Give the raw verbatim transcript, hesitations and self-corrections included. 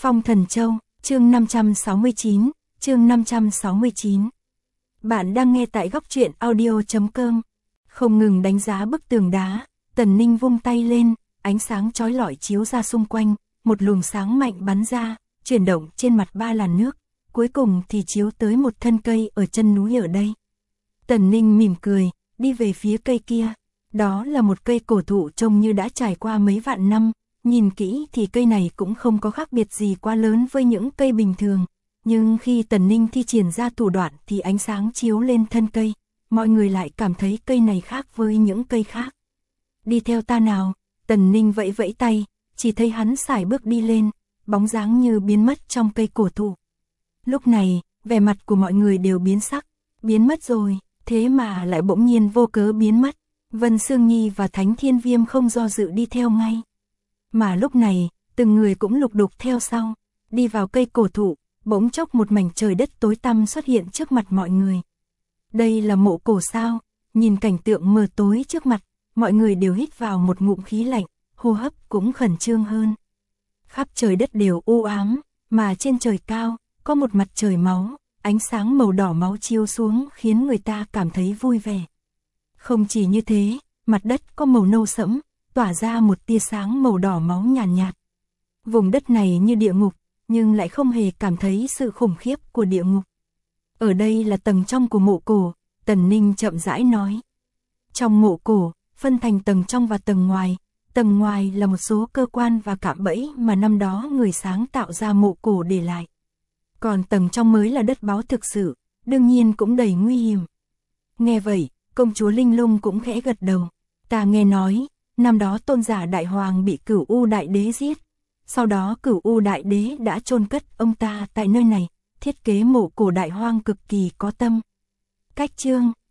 Phong Thần Châu, chương năm trăm sáu mươi chín, chương năm trăm sáu mươi chín. Bạn đang nghe tại góc truyện audio chấm com. Không ngừng đánh giá bức tường đá, Tần Ninh vung tay lên, ánh sáng chói lọi chiếu ra xung quanh, một luồng sáng mạnh bắn ra, chuyển động trên mặt ba làn nước, cuối cùng thì chiếu tới một thân cây ở chân núi ở đây. Tần Ninh mỉm cười, đi về phía cây kia. Đó là một cây cổ thụ trông như đã trải qua mấy vạn năm, nhìn kỹ thì cây này cũng không có khác biệt gì quá lớn với những cây bình thường. Nhưng khi Tần Ninh thi triển ra thủ đoạn thì ánh sáng chiếu lên thân cây, mọi người lại cảm thấy cây này khác với những cây khác. Đi theo ta nào, Tần Ninh vẫy vẫy tay, chỉ thấy hắn sải bước đi lên, bóng dáng như biến mất trong cây cổ thụ. Lúc này, vẻ mặt của mọi người đều biến sắc, biến mất rồi, thế mà lại bỗng nhiên vô cớ biến mất. Vân Sương Nhi và Thánh Thiên Viêm không do dự đi theo ngay. Mà lúc này, từng người cũng lục đục theo sau, đi vào cây cổ thụ, bỗng chốc một mảnh trời đất tối tăm xuất hiện trước mặt mọi người. Đây là mộ cổ sao? Nhìn cảnh tượng mờ tối trước mặt, mọi người đều hít vào một ngụm khí lạnh, hô hấp cũng khẩn trương hơn. Khắp trời đất đều u ám, mà trên trời cao, có một mặt trời máu, ánh sáng màu đỏ máu chiếu xuống khiến người ta cảm thấy vui vẻ. Không chỉ như thế, mặt đất có màu nâu sẫm, tỏa ra một tia sáng màu đỏ máu nhàn nhạt, nhạt. Vùng đất này như địa ngục, nhưng lại không hề cảm thấy sự khủng khiếp của địa ngục. Ở đây là tầng trong của mộ cổ, Tần Ninh chậm rãi nói. Trong mộ cổ, phân thành tầng trong và tầng ngoài, tầng ngoài là một số cơ quan và cạm bẫy mà năm đó người sáng tạo ra mộ cổ để lại. Còn tầng trong mới là đất báu thực sự, đương nhiên cũng đầy nguy hiểm. Nghe vậy, công chúa Linh Lung cũng khẽ gật đầu. Ta nghe nói, năm đó tôn giả đại hoàng bị Cửu U đại đế giết. Sau đó Cửu U đại đế đã chôn cất ông ta tại nơi này, thiết kế mộ cổ đại hoang cực kỳ có tâm. Cách chương